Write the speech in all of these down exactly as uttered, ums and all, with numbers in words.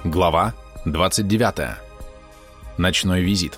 Глава двадцать девятая. Ночной визит.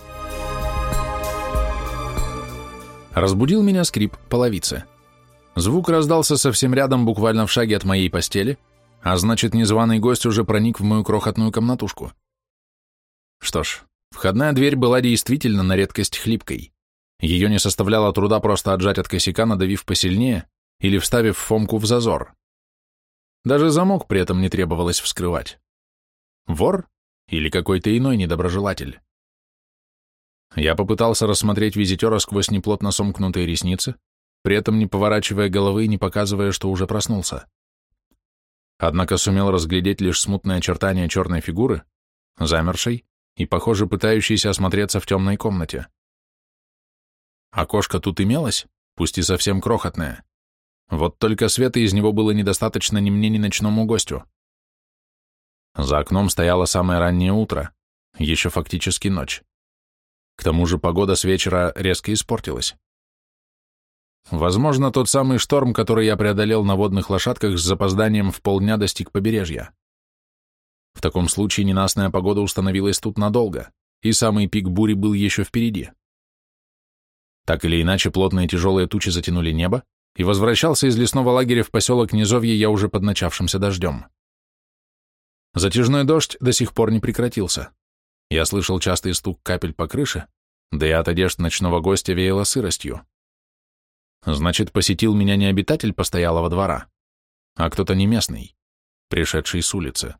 Разбудил меня скрип половицы. Звук раздался совсем рядом, буквально в шаге от моей постели, а значит, незваный гость уже проник в мою крохотную комнатушку. Что ж, входная дверь была действительно на редкость хлипкой. Ее не составляло труда просто отжать от косяка, надавив посильнее или вставив фомку в зазор. Даже замок при этом не требовалось вскрывать. Вор или какой-то иной недоброжелатель? Я попытался рассмотреть визитера сквозь неплотно сомкнутые ресницы, при этом не поворачивая головы и не показывая, что уже проснулся. Однако сумел разглядеть лишь смутные очертания черной фигуры, замершей и, похоже, пытающейся осмотреться в темной комнате. Окошко тут имелось, пусть и совсем крохотное. Вот только света из него было недостаточно ни мне, ни ночному гостю. За окном стояло самое раннее утро, еще фактически ночь. К тому же погода с вечера резко испортилась. Возможно, тот самый шторм, который я преодолел на водных лошадках с запозданием в полдня, достиг побережья. В таком случае ненастная погода установилась тут надолго, и самый пик бури был еще впереди. Так или иначе, плотные тяжелые тучи затянули небо, и возвращался из лесного лагеря в поселок Низовье я уже под начавшимся дождем. Затяжной дождь до сих пор не прекратился. Я слышал частый стук капель по крыше, да и от одежд ночного гостя веяло сыростью. Значит, посетил меня не обитатель постоялого двора, а кто-то не местный, пришедший с улицы.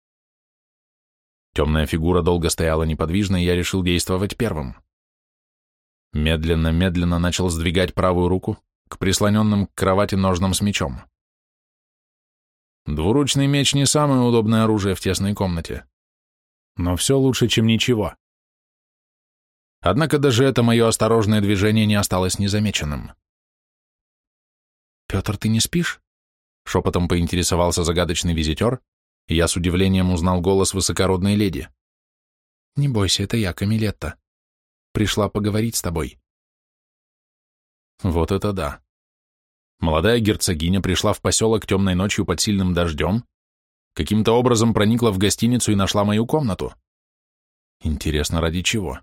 Темная фигура долго стояла неподвижно, и я решил действовать первым. Медленно-медленно начал сдвигать правую руку к прислоненным к кровати ножнам с мечом. Двуручный меч не самое удобное оружие в тесной комнате, но все лучше, чем ничего. Однако даже это мое осторожное движение не осталось незамеченным. «Петр, ты не спишь?» — шепотом поинтересовался загадочный визитер, и я с удивлением узнал голос высокородной леди. «Не бойся, это я, Камилетта. Пришла поговорить с тобой». Вот это да. Молодая герцогиня пришла в поселок темной ночью под сильным дождем, каким-то образом проникла в гостиницу и нашла мою комнату. Интересно, ради чего?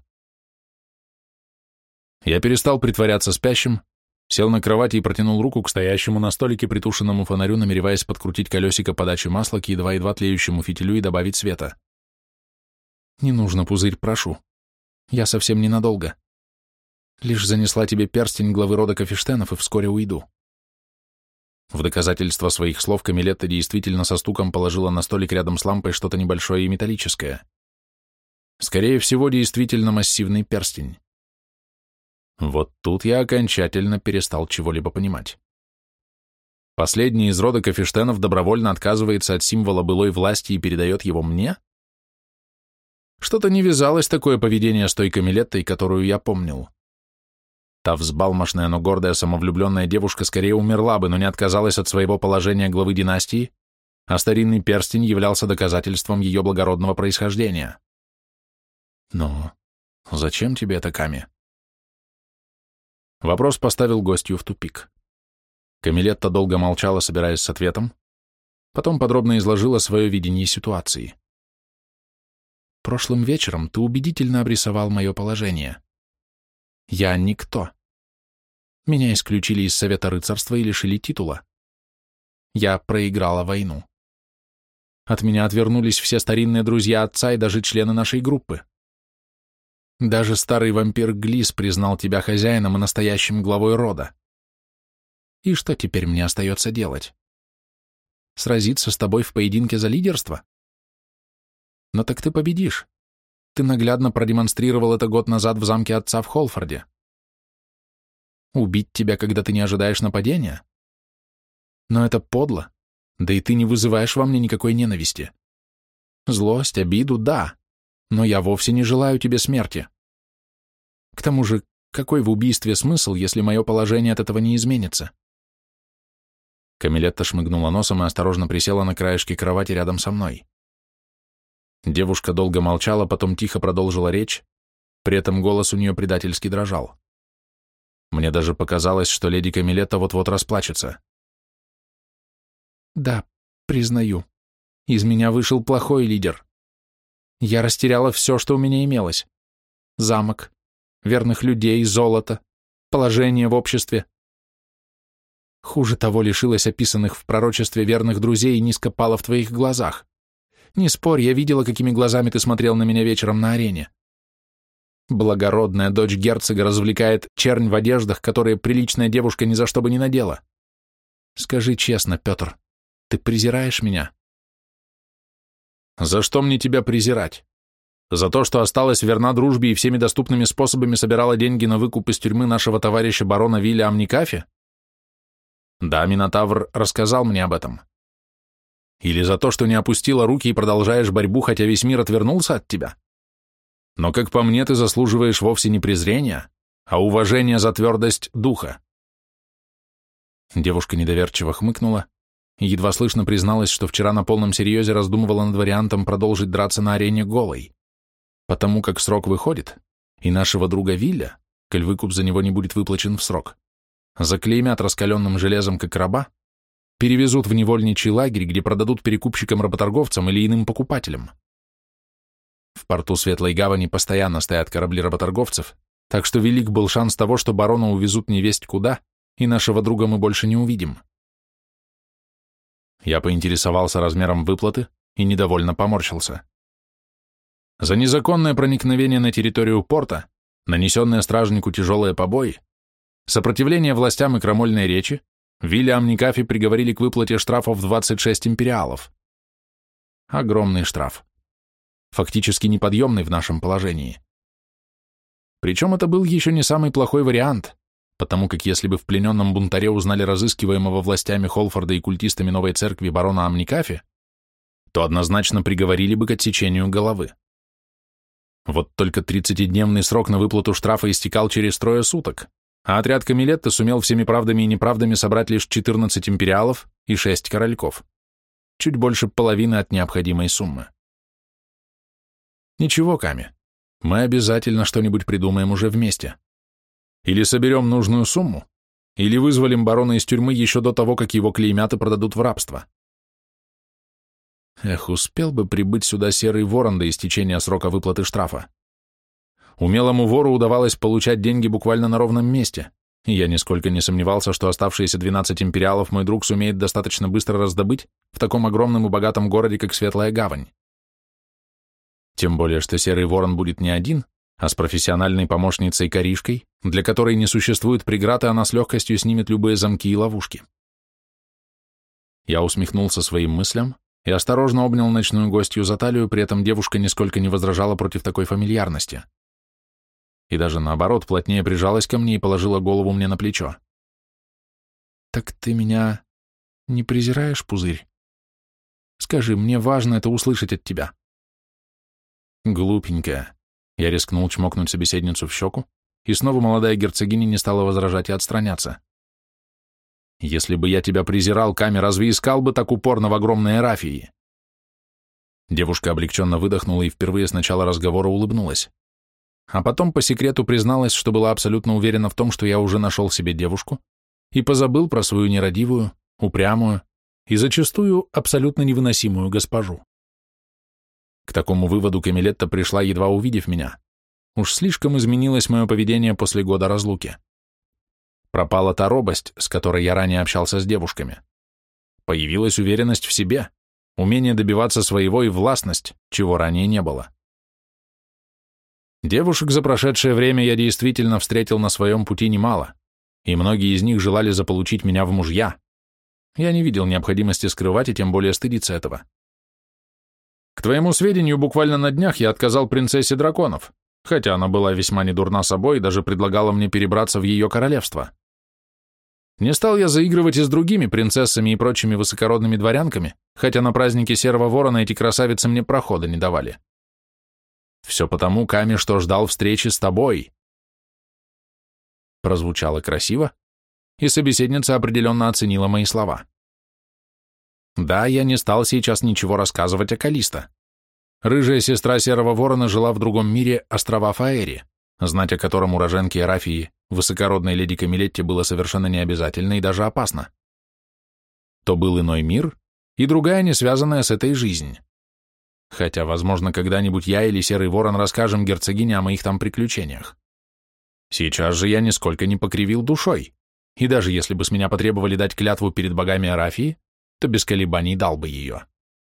Я перестал притворяться спящим, сел на кровати и протянул руку к стоящему на столике притушенному фонарю, намереваясь подкрутить колесико подачи масла к едва-едва тлеющему фитилю и добавить света. «Не нужно, пузырь, прошу. Я совсем ненадолго. Лишь занесла тебе перстень главы рода Кафештенов и вскоре уйду». В доказательство своих слов Камилетта действительно со стуком положила на столик рядом с лампой что-то небольшое и металлическое. Скорее всего, действительно массивный перстень. Вот тут я окончательно перестал чего-либо понимать. Последний из рода Кафештенов добровольно отказывается от символа былой власти и передает его мне? Что-то не вязалось такое поведение с той Камилеттой, которую я помнил. Та взбалмошная, но гордая, самовлюбленная девушка скорее умерла бы, но не отказалась от своего положения главы династии, а старинный перстень являлся доказательством ее благородного происхождения. Но зачем тебе это, Ками? Вопрос поставил гостью в тупик. Камилетта долго молчала, собираясь с ответом, потом подробно изложила свое видение ситуации. «Прошлым вечером ты убедительно обрисовал мое положение. Я никто. Меня исключили из Совета рыцарства и лишили титула. Я проиграла войну. От меня отвернулись все старинные друзья отца и даже члены нашей группы. Даже старый вампир Глис признал тебя хозяином и настоящим главой рода. И что теперь мне остается делать? Сразиться с тобой в поединке за лидерство? Но так ты победишь. Ты наглядно продемонстрировал это год назад в замке отца в Холфорде. Убить тебя, когда ты не ожидаешь нападения? Но это подло, да и ты не вызываешь во мне никакой ненависти. Злость, обиду, да, но я вовсе не желаю тебе смерти. К тому же, какой в убийстве смысл, если мое положение от этого не изменится?» Камилетта шмыгнула носом и осторожно присела на краешке кровати рядом со мной. Девушка долго молчала, потом тихо продолжила речь, при этом голос у нее предательски дрожал. Мне даже показалось, что леди Камилетта вот-вот расплачется. «Да, признаю, из меня вышел плохой лидер. Я растеряла все, что у меня имелось. Замок, верных людей, золото, положение в обществе. Хуже того, лишилась описанных в пророчестве верных друзей и низко пала в твоих глазах. Не спорь, я видела, какими глазами ты смотрел на меня вечером на арене. Благородная дочь герцога развлекает чернь в одеждах, которые приличная девушка ни за что бы не надела. Скажи честно, Петр, ты презираешь меня? За что мне тебя презирать? За то, что осталась верна дружбе и всеми доступными способами собирала деньги на выкуп из тюрьмы нашего товарища барона Вилля Амникафи? Да, Минотавр рассказал мне об этом. Или за то, что не опустила руки и продолжаешь борьбу, хотя весь мир отвернулся от тебя? Но, как по мне, ты заслуживаешь вовсе не презрения, а уважения за твердость духа. Девушка недоверчиво хмыкнула и едва слышно призналась, что вчера на полном серьезе раздумывала над вариантом продолжить драться на арене голой, потому как срок выходит, и нашего друга Вилля, коль выкуп за него не будет выплачен в срок, заклеймят раскаленным железом как раба, перевезут в невольничий лагерь, где продадут перекупщикам-работорговцам или иным покупателям. В порту Светлой Гавани постоянно стоят корабли работорговцев, так что велик был шанс того, что барона увезут невесть куда, и нашего друга мы больше не увидим. Я поинтересовался размером выплаты и недовольно поморщился. За незаконное проникновение на территорию порта, нанесенное стражнику тяжелые побои, сопротивление властям и крамольной речи, Вилля Амникафи приговорили к выплате штрафов в двадцать шесть империалов. Огромный штраф. Фактически неподъемный в нашем положении. Причем это был еще не самый плохой вариант, потому как если бы в плененном бунтаре узнали разыскиваемого властями Холфорда и культистами новой церкви барона Амникафи, то однозначно приговорили бы к отсечению головы. Вот только тридцатидневный срок на выплату штрафа истекал через трое суток, а отряд Камилетты сумел всеми правдами и неправдами собрать лишь четырнадцать империалов и шесть корольков, чуть больше половины от необходимой суммы. Ничего, Ками, мы обязательно что-нибудь придумаем уже вместе. Или соберем нужную сумму, или вызволим барона из тюрьмы еще до того, как его клеймят и продадут в рабство. Эх, успел бы прибыть сюда серый ворон до истечения срока выплаты штрафа. Умелому вору удавалось получать деньги буквально на ровном месте, и я нисколько не сомневался, что оставшиеся двенадцать империалов мой друг сумеет достаточно быстро раздобыть в таком огромном и богатом городе, как Светлая Гавань. Тем более, что серый ворон будет не один, а с профессиональной помощницей Каришкой, для которой не существует преград, и она с легкостью снимет любые замки и ловушки. Я усмехнулся своим мыслям и осторожно обнял ночную гостью за талию, при этом девушка нисколько не возражала против такой фамильярности. И даже наоборот, плотнее прижалась ко мне и положила голову мне на плечо. «Так ты меня не презираешь, Пузырь? Скажи, мне важно это услышать от тебя». Глупенькая. Я рискнул чмокнуть собеседницу в щеку, и снова молодая герцогиня не стала возражать и отстраняться. «Если бы я тебя презирал, Ками, разве искал бы так упорно в огромной Эрафии?» Девушка облегченно выдохнула и впервые с начала разговора улыбнулась. А потом по секрету призналась, что была абсолютно уверена в том, что я уже нашел себе девушку, и позабыл про свою нерадивую, упрямую и зачастую абсолютно невыносимую госпожу. К такому выводу Камилетта пришла, едва увидев меня. Уж слишком изменилось мое поведение после года разлуки. Пропала та робость, с которой я ранее общался с девушками. Появилась уверенность в себе, умение добиваться своего и властность, чего ранее не было. Девушек за прошедшее время я действительно встретил на своем пути немало, и многие из них желали заполучить меня в мужья. Я не видел необходимости скрывать и тем более стыдиться этого. К твоему сведению, буквально на днях я отказал принцессе драконов, хотя она была весьма недурна собой и даже предлагала мне перебраться в ее королевство. Не стал я заигрывать и с другими принцессами и прочими высокородными дворянками, хотя на празднике Серого Ворона эти красавицы мне прохода не давали. Все потому, Ками, что ждал встречи с тобой. Прозвучало красиво, и собеседница определенно оценила мои слова. Да, я не стал сейчас ничего рассказывать о Калисто. Рыжая сестра Серого Ворона жила в другом мире, острова Фаэри, знать о котором уроженке Эрафии, высокородной леди Камилетте, было совершенно необязательно и даже опасно. То был иной мир и другая, не связанная с этой жизнь. Хотя, возможно, когда-нибудь я или Серый Ворон расскажем герцогине о моих там приключениях. Сейчас же я нисколько не покривил душой, и даже если бы с меня потребовали дать клятву перед богами Арафии, то без колебаний дал бы ее.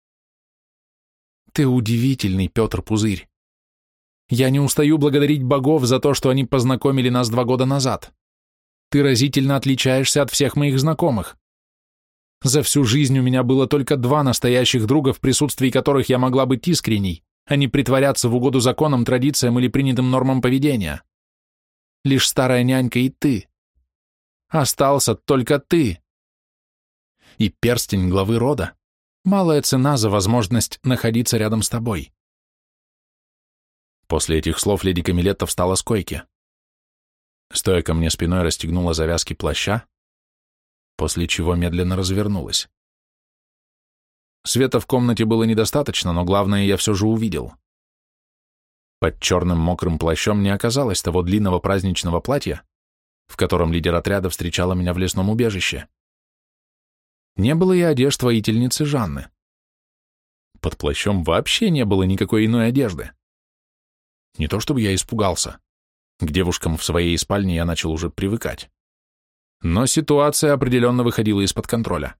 Ты удивительный, Петр Пузырь. Я не устаю благодарить богов за то, что они познакомили нас два года назад. Ты разительно отличаешься от всех моих знакомых. За всю жизнь у меня было только два настоящих друга, в присутствии которых я могла быть искренней, а не притворяться в угоду законам, традициям или принятым нормам поведения. Лишь старая нянька и ты. Остался только ты. И перстень главы рода. Малая цена за возможность находиться рядом с тобой. После этих слов леди Камилетта встала с койки. Стоя ко мне спиной, расстегнула завязки плаща, после чего медленно развернулась. Света в комнате было недостаточно, но главное я все же увидел. Под черным мокрым плащом не оказалось того длинного праздничного платья, в котором лидер отряда встречала меня в лесном убежище. Не было и одежд воительницы Жанны. Под плащом вообще не было никакой иной одежды. Не то чтобы я испугался. К девушкам в своей спальне я начал уже привыкать. Но ситуация определенно выходила из-под контроля.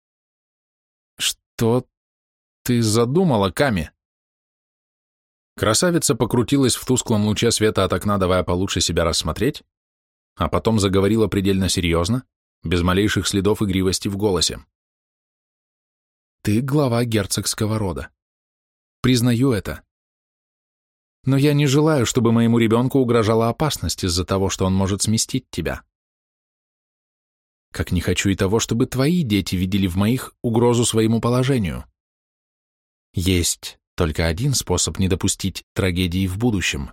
«Что ты задумала, Ками?» Красавица покрутилась в тусклом луче света от окна, давая получше себя рассмотреть, а потом заговорила предельно серьезно, без малейших следов игривости в голосе. «Ты глава герцогского рода. Признаю это. Но я не желаю, чтобы моему ребенку угрожала опасность из-за того, что он может сместить тебя. Как не хочу и того, чтобы твои дети видели в моих угрозу своему положению. Есть только один способ не допустить трагедии в будущем.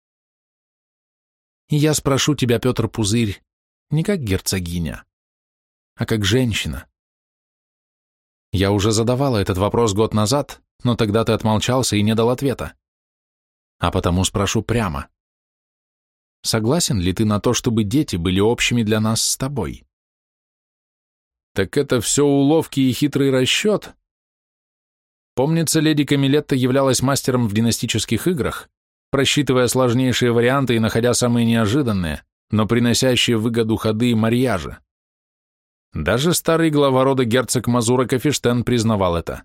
И я спрошу тебя, Петр Пузырь, не как герцогиня, а как женщина. Я уже задавала этот вопрос год назад, но тогда ты отмолчался и не дал ответа. А потому спрошу прямо. Согласен ли ты на то, чтобы дети были общими для нас с тобой? Так это все уловки и хитрый расчет? Помнится, леди Камилетта являлась мастером в династических играх, просчитывая сложнейшие варианты и находя самые неожиданные, но приносящие выгоду ходы и марьяжи. Даже старый глава рода герцог Мазура Кафештен признавал это.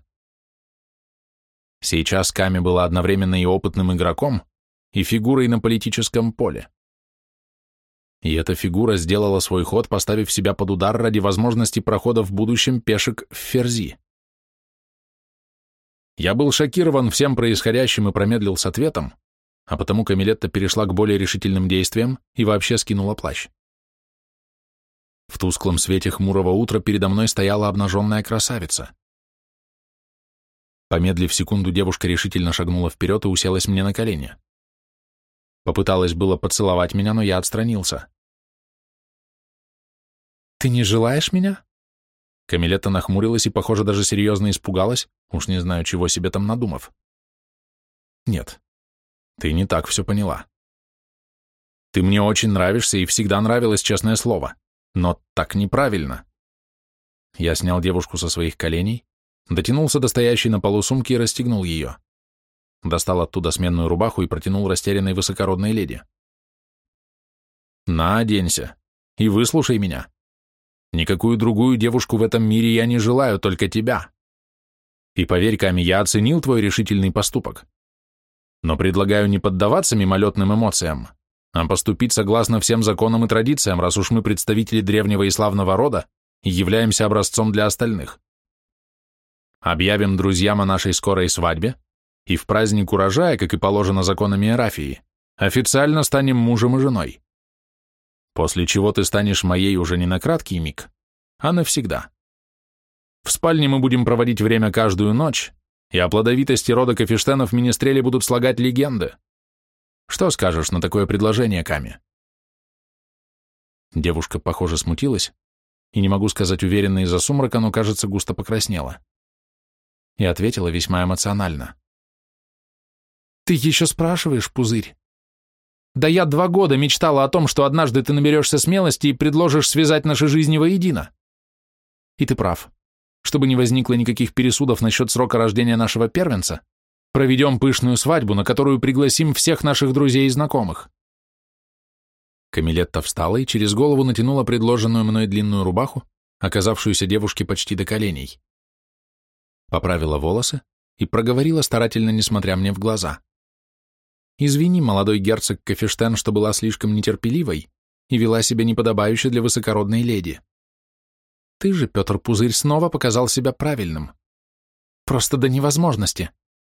Сейчас Ками была одновременно и опытным игроком, и фигурой на политическом поле. И эта фигура сделала свой ход, поставив себя под удар ради возможности прохода в будущем пешек в ферзи. Я был шокирован всем происходящим и промедлил с ответом, а потому Камилетта перешла к более решительным действиям и вообще скинула плащ. В тусклом свете хмурого утра передо мной стояла обнаженная красавица. Помедлив секунду, девушка решительно шагнула вперед и уселась мне на колени. Попыталась было поцеловать меня, но я отстранился. «Ты не желаешь меня?» Камилетта нахмурилась и, похоже, даже серьезно испугалась, уж не знаю, чего себе там надумав. «Нет, ты не так все поняла. Ты мне очень нравишься и всегда нравилась, честное слово, но так неправильно». Я снял девушку со своих коленей, дотянулся до стоящей на полу сумки и расстегнул ее. Достал оттуда сменную рубаху и протянул растерянной высокородной леди. «На, оденься и выслушай меня. Никакую другую девушку в этом мире я не желаю, только тебя. И поверь, Ками, я оценил твой решительный поступок. Но предлагаю не поддаваться мимолетным эмоциям, а поступить согласно всем законам и традициям, раз уж мы представители древнего и славного рода и являемся образцом для остальных. Объявим друзьям о нашей скорой свадьбе, и в праздник урожая, как и положено законами Арафии, официально станем мужем и женой. После чего ты станешь моей уже не на краткий миг, а навсегда. В спальне мы будем проводить время каждую ночь, и о плодовитости рода Кафештенов министрели будут слагать легенды. Что скажешь на такое предложение, Ками?» Девушка, похоже, смутилась, и не могу сказать уверенно из-за сумрака, но, кажется, густо покраснела. И ответила весьма эмоционально. «Ты еще спрашиваешь, Пузырь? Да я два года мечтала о том, что однажды ты наберешься смелости и предложишь связать наши жизни воедино. И ты прав. Чтобы не возникло никаких пересудов насчет срока рождения нашего первенца, Проведем пышную свадьбу, на которую пригласим всех наших друзей и знакомых». Камилетта встала и через голову натянула предложенную мной длинную рубаху, оказавшуюся девушке почти до коленей. Поправила волосы и проговорила старательно, несмотря мне в глаза. «Извини, молодой герцог Кафештен, что была слишком нетерпеливой и вела себя неподобающе для высокородной леди. Ты же, Петр Пузырь, снова показал себя правильным. Просто до невозможности.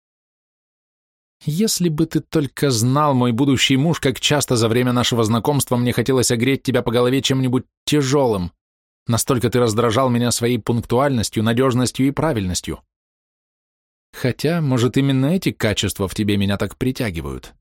Если бы ты только знал, мой будущий муж, как часто за время нашего знакомства мне хотелось огреть тебя по голове чем-нибудь тяжелым. Настолько ты раздражал меня своей пунктуальностью, надежностью и правильностью. Хотя, может, именно эти качества в тебе меня так притягивают.